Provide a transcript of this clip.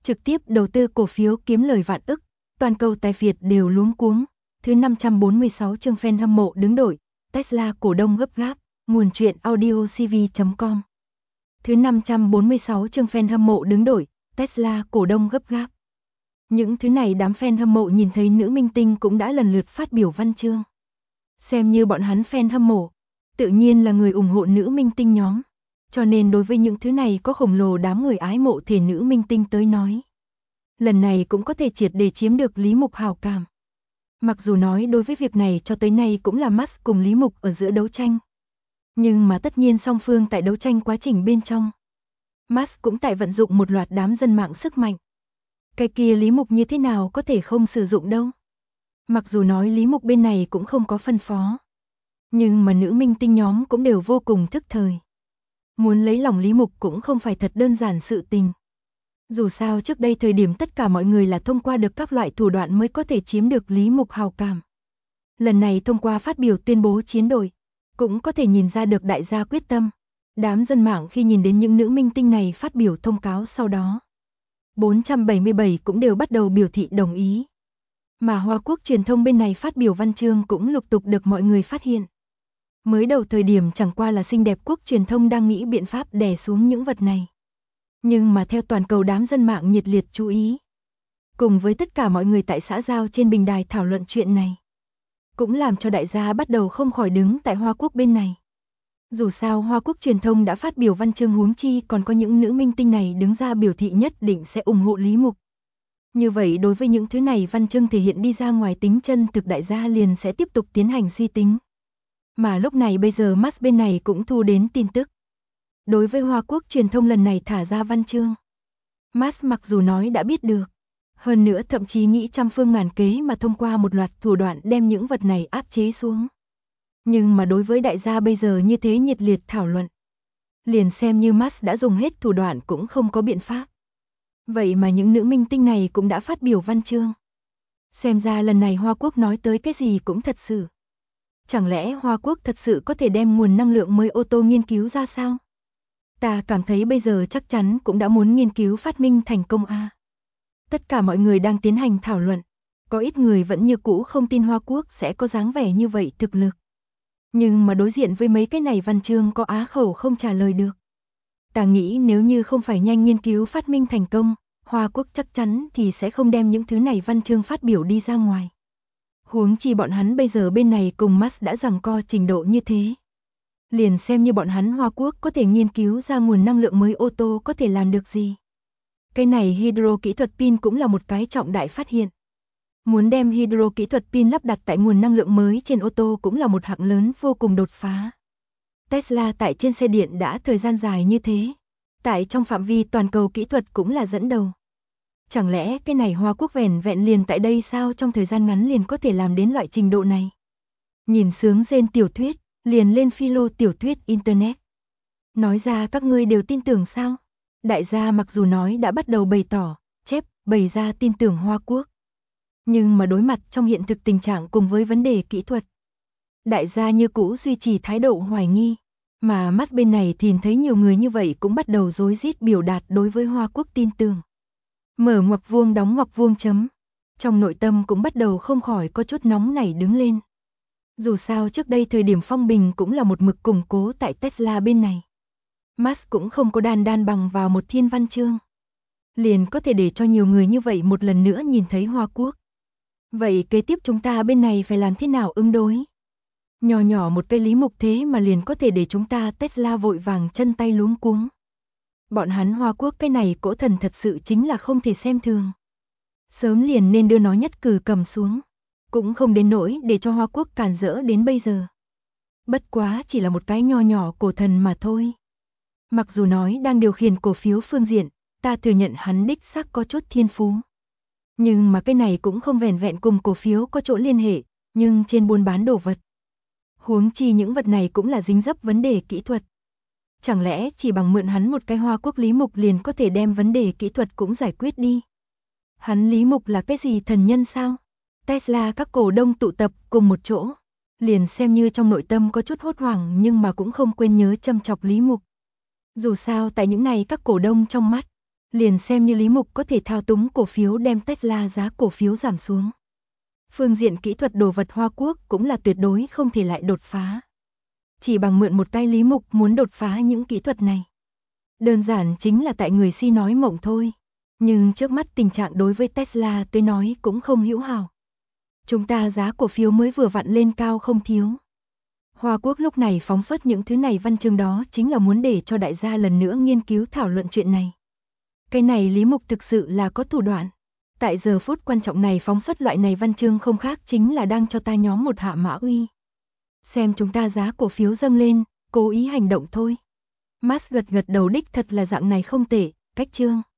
trực tiếp đầu tư cổ phiếu kiếm lời vạn ức, toàn cầu tài Việt đều luống cuống. Thứ 546 chương fan hâm mộ đứng đội, Tesla cổ đông gấp gáp, nguồn truyện audiocv.com. Thứ 546 chương fan hâm mộ đứng đội, Tesla cổ đông gấp gáp. Những thứ này đám fan hâm mộ nhìn thấy nữ minh tinh cũng đã lần lượt phát biểu văn chương. Xem như bọn hắn fan hâm mộ, tự nhiên là người ủng hộ nữ minh tinh nhóm. Cho nên đối với những thứ này có khổng lồ đám người ái mộ thể nữ minh tinh tới nói. Lần này cũng có thể triệt để chiếm được Lý Mục hảo cảm. Mặc dù nói đối với việc này cho tới nay cũng là Musk cùng Lý Mục ở giữa đấu tranh. Nhưng mà tất nhiên song phương tại đấu tranh quá trình bên trong. Musk cũng tại vận dụng một loạt đám dân mạng sức mạnh. Cái kia Lý Mục như thế nào có thể không sử dụng đâu. Mặc dù nói Lý Mục bên này cũng không có phân phó. Nhưng mà nữ minh tinh nhóm cũng đều vô cùng thức thời. Muốn lấy lòng Lý Mục cũng không phải thật đơn giản sự tình. Dù sao trước đây thời điểm tất cả mọi người là thông qua được các loại thủ đoạn mới có thể chiếm được Lý Mục hào cảm. Lần này thông qua phát biểu tuyên bố chiến đội, cũng có thể nhìn ra được đại gia quyết tâm. Đám dân mạng khi nhìn đến những nữ minh tinh này phát biểu thông cáo sau đó. 477 cũng đều bắt đầu biểu thị đồng ý. Mà Hoa Quốc truyền thông bên này phát biểu văn chương cũng lục tục được mọi người phát hiện. Mới đầu thời điểm chẳng qua là xinh đẹp quốc truyền thông đang nghĩ biện pháp đè xuống những vật này. Nhưng mà theo toàn cầu đám dân mạng nhiệt liệt chú ý, cùng với tất cả mọi người tại xã giao trên bình đài thảo luận chuyện này, cũng làm cho đại gia bắt đầu không khỏi đứng tại Hoa Quốc bên này. Dù sao Hoa Quốc truyền thông đã phát biểu văn chương huống chi còn có những nữ minh tinh này đứng ra biểu thị nhất định sẽ ủng hộ Lý Mục. Như vậy đối với những thứ này văn chương thể hiện đi ra ngoài tính chân thực đại gia liền sẽ tiếp tục tiến hành suy tính. Mà lúc này bây giờ Musk bên này cũng thu đến tin tức. Đối với Hoa Quốc truyền thông lần này thả ra văn chương, Musk mặc dù nói đã biết được, hơn nữa thậm chí nghĩ trăm phương ngàn kế mà thông qua một loạt thủ đoạn đem những vật này áp chế xuống. Nhưng mà đối với đại gia bây giờ như thế nhiệt liệt thảo luận, liền xem như Musk đã dùng hết thủ đoạn cũng không có biện pháp. Vậy mà những nữ minh tinh này cũng đã phát biểu văn chương. Xem ra lần này Hoa Quốc nói tới cái gì cũng thật sự. Chẳng lẽ Hoa Quốc thật sự có thể đem nguồn năng lượng mới ô tô nghiên cứu ra sao? Ta cảm thấy bây giờ chắc chắn cũng đã muốn nghiên cứu phát minh thành công a. Tất cả mọi người đang tiến hành thảo luận. Có ít người vẫn như cũ không tin Hoa Quốc sẽ có dáng vẻ như vậy thực lực. Nhưng mà đối diện với mấy cái này văn chương có á khẩu không trả lời được. Ta nghĩ nếu như không phải nhanh nghiên cứu phát minh thành công, Hoa Quốc chắc chắn thì sẽ không đem những thứ này văn chương phát biểu đi ra ngoài. Huống chi bọn hắn bây giờ bên này cùng Musk đã giằng co trình độ như thế. Liền xem như bọn hắn Hoa Quốc có thể nghiên cứu ra nguồn năng lượng mới ô tô có thể làm được gì. Cái này hydro kỹ thuật pin cũng là một cái trọng đại phát hiện. Muốn đem hydro kỹ thuật pin lắp đặt tại nguồn năng lượng mới trên ô tô cũng là một hạng lớn vô cùng đột phá. Tesla tại trên xe điện đã thời gian dài như thế. Tại trong phạm vi toàn cầu kỹ thuật cũng là dẫn đầu. Chẳng lẽ cái này Hoa Quốc vẻn vẹn liền tại đây sao trong thời gian ngắn liền có thể làm đến loại trình độ này? Nhìn sướng rên tiểu thuyết, liền lên philo tiểu thuyết Internet. Nói ra các ngươi đều tin tưởng sao? Đại gia mặc dù nói đã bắt đầu bày tỏ, bày ra tin tưởng Hoa Quốc. Nhưng mà đối mặt trong hiện thực tình trạng cùng với vấn đề kỹ thuật. Đại gia như cũ duy trì thái độ hoài nghi. Mà mắt bên này thì thấy nhiều người như vậy cũng bắt đầu rối rít biểu đạt đối với Hoa Quốc tin tưởng. Mở ngoặc vuông đóng ngoặc vuông chấm. Trong nội tâm cũng bắt đầu không khỏi có chút nóng nảy đứng lên. Dù sao trước đây thời điểm phong bình cũng là một mực củng cố tại Tesla bên này. Musk cũng không có đan bằng vào một thiên văn chương. Liền có thể để cho nhiều người như vậy một lần nữa nhìn thấy Hoa Quốc. Vậy kế tiếp chúng ta bên này phải làm thế nào ứng đối? Nhỏ nhỏ một cây Lý Mục thế mà liền có thể để chúng ta Tesla vội vàng chân tay luống cuống. Bọn hắn Hoa Quốc cái này cỗ thần thật sự chính là không thể xem thường. Sớm liền nên đưa nó nhất cử cầm xuống. Cũng không đến nỗi để cho Hoa Quốc cản rỡ đến bây giờ. Bất quá chỉ là một cái nho nhỏ cổ thần mà thôi. Mặc dù nói đang điều khiển cổ phiếu phương diện, ta thừa nhận hắn đích xác có chút thiên phú. Nhưng mà cái này cũng không vẻn vẹn cùng cổ phiếu có chỗ liên hệ, nhưng trên buôn bán đồ vật. Huống chi những vật này cũng là dính dấp vấn đề kỹ thuật. Chẳng lẽ chỉ bằng mượn hắn một cái Hoa Quốc Lý Mục liền có thể đem vấn đề kỹ thuật cũng giải quyết đi? Hắn Lý Mục là cái gì thần nhân sao? Tesla các cổ đông tụ tập cùng một chỗ. Liền xem như trong nội tâm có chút hốt hoảng nhưng mà cũng không quên nhớ châm chọc Lý Mục. Dù sao tại những này các cổ đông trong mắt, Liền xem như Lý Mục có thể thao túng cổ phiếu đem Tesla giá cổ phiếu giảm xuống. Phương diện kỹ thuật đồ vật Hoa Quốc cũng là tuyệt đối không thể lại đột phá. Chỉ bằng mượn một tay Lý Mục muốn đột phá những kỹ thuật này. Đơn giản chính là tại người si nói mộng thôi. Nhưng trước mắt tình trạng đối với Tesla tôi nói cũng không hữu hảo. Chúng ta giá cổ phiếu mới vừa vặn lên cao không thiếu. Hoa Quốc lúc này phóng xuất những thứ này văn chương đó chính là muốn để cho đại gia lần nữa nghiên cứu thảo luận chuyện này. Cái này Lý Mục thực sự là có thủ đoạn. Tại giờ phút quan trọng này phóng xuất loại này văn chương không khác chính là đang cho ta nhóm một hạ mã uy. Xem chúng ta giá cổ phiếu dâng lên, cố ý hành động thôi. Musk gật gật đầu đích thật là dạng này không tệ, cách chương.